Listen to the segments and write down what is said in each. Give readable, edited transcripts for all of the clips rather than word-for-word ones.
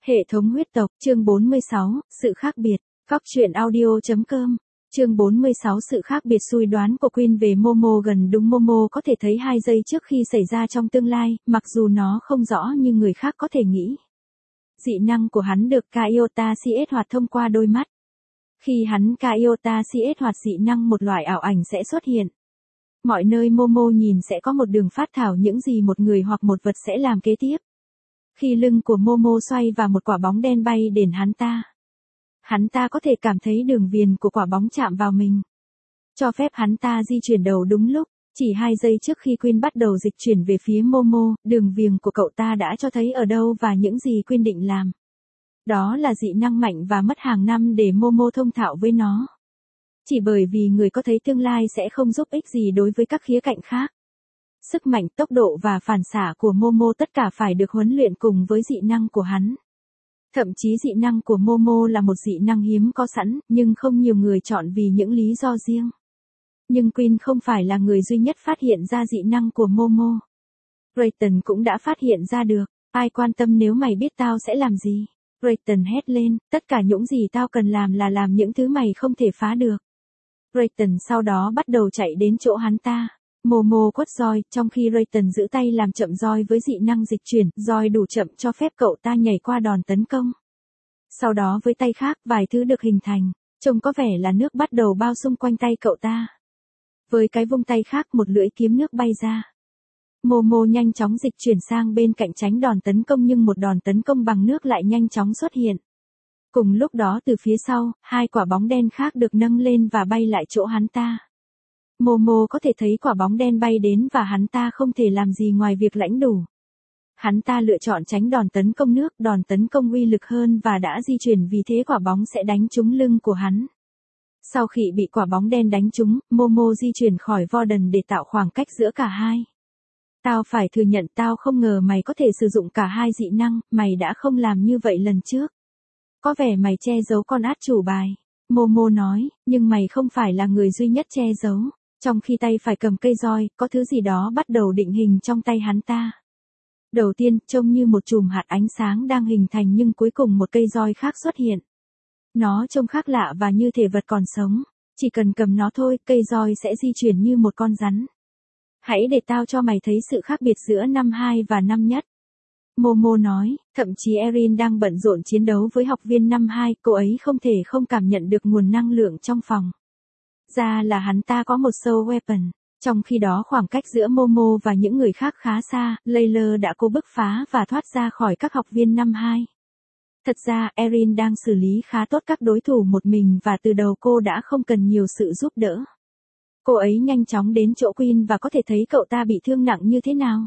Hệ thống huyết tộc, chương 46, sự khác biệt. Góc truyện audio.com. Chương 46 sự khác biệt. Suy đoán của Queen về Momo gần đúng. Momo có thể thấy 2 giây trước khi xảy ra trong tương lai, mặc dù nó không rõ như người khác có thể nghĩ. Dị năng của hắn được Kaiota CS hoạt thông qua đôi mắt. Khi hắn Kaiota CS hoạt dị năng, một loại ảo ảnh sẽ xuất hiện. Mọi nơi Momo nhìn sẽ có một đường phát thảo những gì một người hoặc một vật sẽ làm kế tiếp. Khi lưng của Momo xoay và một quả bóng đen bay đến hắn ta có thể cảm thấy đường viền của quả bóng chạm vào mình, cho phép hắn ta di chuyển đầu đúng lúc. Chỉ 2 giây trước khi Queen bắt đầu dịch chuyển về phía Momo, đường viền của cậu ta đã cho thấy ở đâu và những gì Queen định làm. Đó là dị năng mạnh và mất hàng năm để Momo thông thạo với nó. Chỉ bởi vì người có thấy tương lai sẽ không giúp ích gì đối với các khía cạnh khác. Sức mạnh, tốc độ và phản xạ của Momo tất cả phải được huấn luyện cùng với dị năng của hắn. Thậm chí dị năng của Momo là một dị năng hiếm có sẵn, nhưng không nhiều người chọn vì những lý do riêng. Nhưng Queen không phải là người duy nhất phát hiện ra dị năng của Momo. Rayton cũng đã phát hiện ra được. Ai quan tâm nếu mày biết tao sẽ làm gì? Rayton hét lên, tất cả những gì tao cần làm là làm những thứ mày không thể phá được. Rayton sau đó bắt đầu chạy đến chỗ hắn ta. Momo quất roi, trong khi Rayton giữ tay làm chậm roi với dị năng dịch chuyển, roi đủ chậm cho phép cậu ta nhảy qua đòn tấn công. Sau đó với tay khác, vài thứ được hình thành, trông có vẻ là nước bắt đầu bao xung quanh tay cậu ta. Với cái vung tay khác, một lưỡi kiếm nước bay ra. Momo nhanh chóng dịch chuyển sang bên cạnh tránh đòn tấn công, nhưng một đòn tấn công bằng nước lại nhanh chóng xuất hiện. Cùng lúc đó từ phía sau, 2 quả bóng đen khác được nâng lên và bay lại chỗ hắn ta. Momo có thể thấy quả bóng đen bay đến và hắn ta không thể làm gì ngoài việc lãnh đủ. Hắn ta lựa chọn tránh đòn tấn công nước, đòn tấn công uy lực hơn và đã di chuyển, vì thế quả bóng sẽ đánh trúng lưng của hắn. Sau khi bị quả bóng đen đánh trúng, Momo di chuyển khỏi Vorden để tạo khoảng cách giữa cả hai. Tao phải thừa nhận, tao không ngờ mày có thể sử dụng cả hai dị năng, mày đã không làm như vậy lần trước. Có vẻ mày che giấu con át chủ bài. Momo nói, nhưng mày không phải là người duy nhất che giấu. Trong khi tay phải cầm cây roi, có thứ gì đó bắt đầu định hình trong tay hắn ta. Đầu tiên, trông như một chùm hạt ánh sáng đang hình thành, nhưng cuối cùng một cây roi khác xuất hiện. Nó trông khác lạ và như thể vật còn sống. Chỉ cần cầm nó thôi, cây roi sẽ di chuyển như một con rắn. Hãy để tao cho mày thấy sự khác biệt giữa năm 2 và năm nhất. Momo nói, thậm chí Erin đang bận rộn chiến đấu với học viên năm 2, cô ấy không thể không cảm nhận được nguồn năng lượng trong phòng. Ra là hắn ta có một soul weapon. Trong khi đó khoảng cách giữa Momo và những người khác khá xa, Layla đã cố bứt phá và thoát ra khỏi các học viên năm 2. Thật ra, Erin đang xử lý khá tốt các đối thủ một mình và từ đầu cô đã không cần nhiều sự giúp đỡ. Cô ấy nhanh chóng đến chỗ Queen và có thể thấy cậu ta bị thương nặng như thế nào.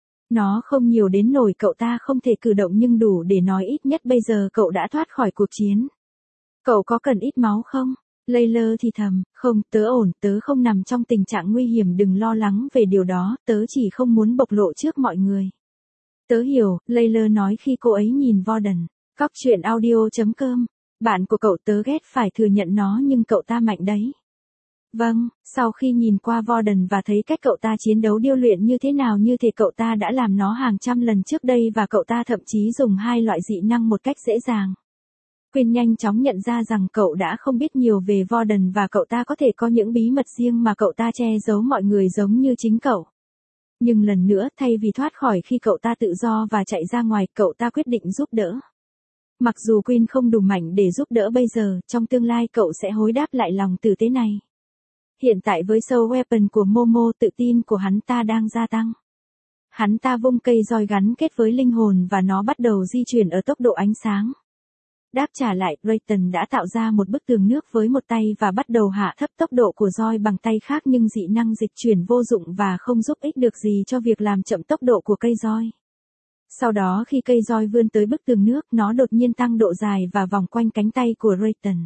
Nó không nhiều đến nỗi cậu ta không thể cử động, nhưng đủ để nói ít nhất bây giờ cậu đã thoát khỏi cuộc chiến. Cậu có cần ít máu không? Layla thì thầm, không, tớ ổn, tớ không nằm trong tình trạng nguy hiểm, đừng lo lắng về điều đó, tớ chỉ không muốn bộc lộ trước mọi người. Tớ hiểu, Layla nói khi cô ấy nhìn Vorden. Góc truyện audio.com. Bạn của cậu, tớ ghét phải thừa nhận nó, nhưng cậu ta mạnh đấy. Vâng, sau khi nhìn qua Vorden và thấy cách cậu ta chiến đấu điêu luyện như thế nào, như thể cậu ta đã làm nó hàng trăm lần trước đây và cậu ta thậm chí dùng 2 loại dị năng một cách dễ dàng. Queen nhanh chóng nhận ra rằng cậu đã không biết nhiều về Vorden và cậu ta có thể có những bí mật riêng mà cậu ta che giấu mọi người giống như chính cậu. Nhưng lần nữa, thay vì thoát khỏi khi cậu ta tự do và chạy ra ngoài, cậu ta quyết định giúp đỡ. Mặc dù Queen không đủ mạnh để giúp đỡ bây giờ, trong tương lai cậu sẽ hối đáp lại lòng tử tế này. Hiện tại với soul weapon của Momo, tự tin của hắn ta đang gia tăng. Hắn ta vung cây roi gắn kết với linh hồn và nó bắt đầu di chuyển ở tốc độ ánh sáng. Đáp trả lại, Rayton đã tạo ra một bức tường nước với một tay và bắt đầu hạ thấp tốc độ của roi bằng tay khác, nhưng dị năng dịch chuyển vô dụng và không giúp ích được gì cho việc làm chậm tốc độ của cây roi. Sau đó khi cây roi vươn tới bức tường nước, nó đột nhiên tăng độ dài và vòng quanh cánh tay của Rayton.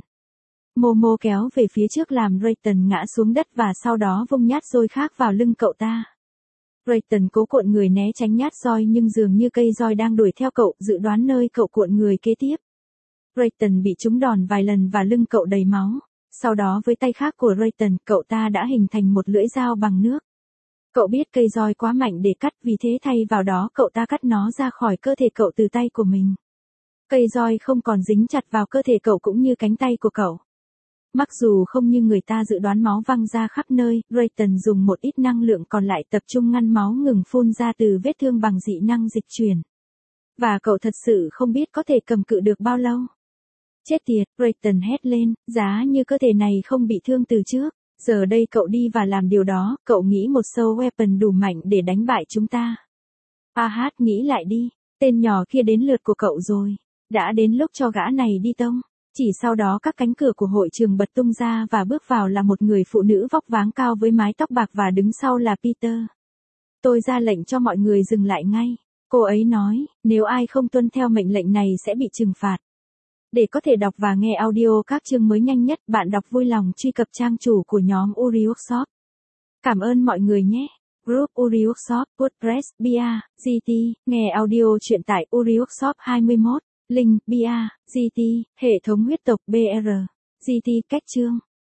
Momo kéo về phía trước làm Rayton ngã xuống đất và sau đó vung nhát roi khác vào lưng cậu ta. Rayton cố cuộn người né tránh nhát roi, nhưng dường như cây roi đang đuổi theo cậu, dự đoán nơi cậu cuộn người kế tiếp. Rayton bị trúng đòn vài lần và lưng cậu đầy máu. Sau đó với tay khác của Rayton, cậu ta đã hình thành một lưỡi dao bằng nước. Cậu biết cây roi quá mạnh để cắt, vì thế thay vào đó cậu ta cắt nó ra khỏi cơ thể cậu từ tay của mình. Cây roi không còn dính chặt vào cơ thể cậu cũng như cánh tay của cậu. Mặc dù không như người ta dự đoán máu văng ra khắp nơi, Rayton dùng một ít năng lượng còn lại tập trung ngăn máu ngừng phun ra từ vết thương bằng dị năng dịch chuyển. Và cậu thật sự không biết có thể cầm cự được bao lâu. Chết tiệt, Rayton hét lên, giá như cơ thể này không bị thương từ trước. Giờ đây cậu đi và làm điều đó, cậu nghĩ một soul weapon đủ mạnh để đánh bại chúng ta. Nghĩ lại đi, tên nhỏ kia đến lượt của cậu rồi. Đã đến lúc cho gã này đi tông. Chỉ sau đó các cánh cửa của hội trường bật tung ra và bước vào là một người phụ nữ vóc váng cao với mái tóc bạc và đứng sau là Peter. Tôi ra lệnh cho mọi người dừng lại ngay. Cô ấy nói, nếu ai không tuân theo mệnh lệnh này sẽ bị trừng phạt. Để có thể đọc và nghe audio các chương mới nhanh nhất, bạn đọc vui lòng truy cập trang chủ của nhóm Uri Workshop. Cảm ơn mọi người nhé. Group Uri Workshop, WordPress, BIA, GT, nghe audio truyện tại Uri Workshop 21, link, BIA, GT, hệ thống huyết tộc BR, GT, cách chương.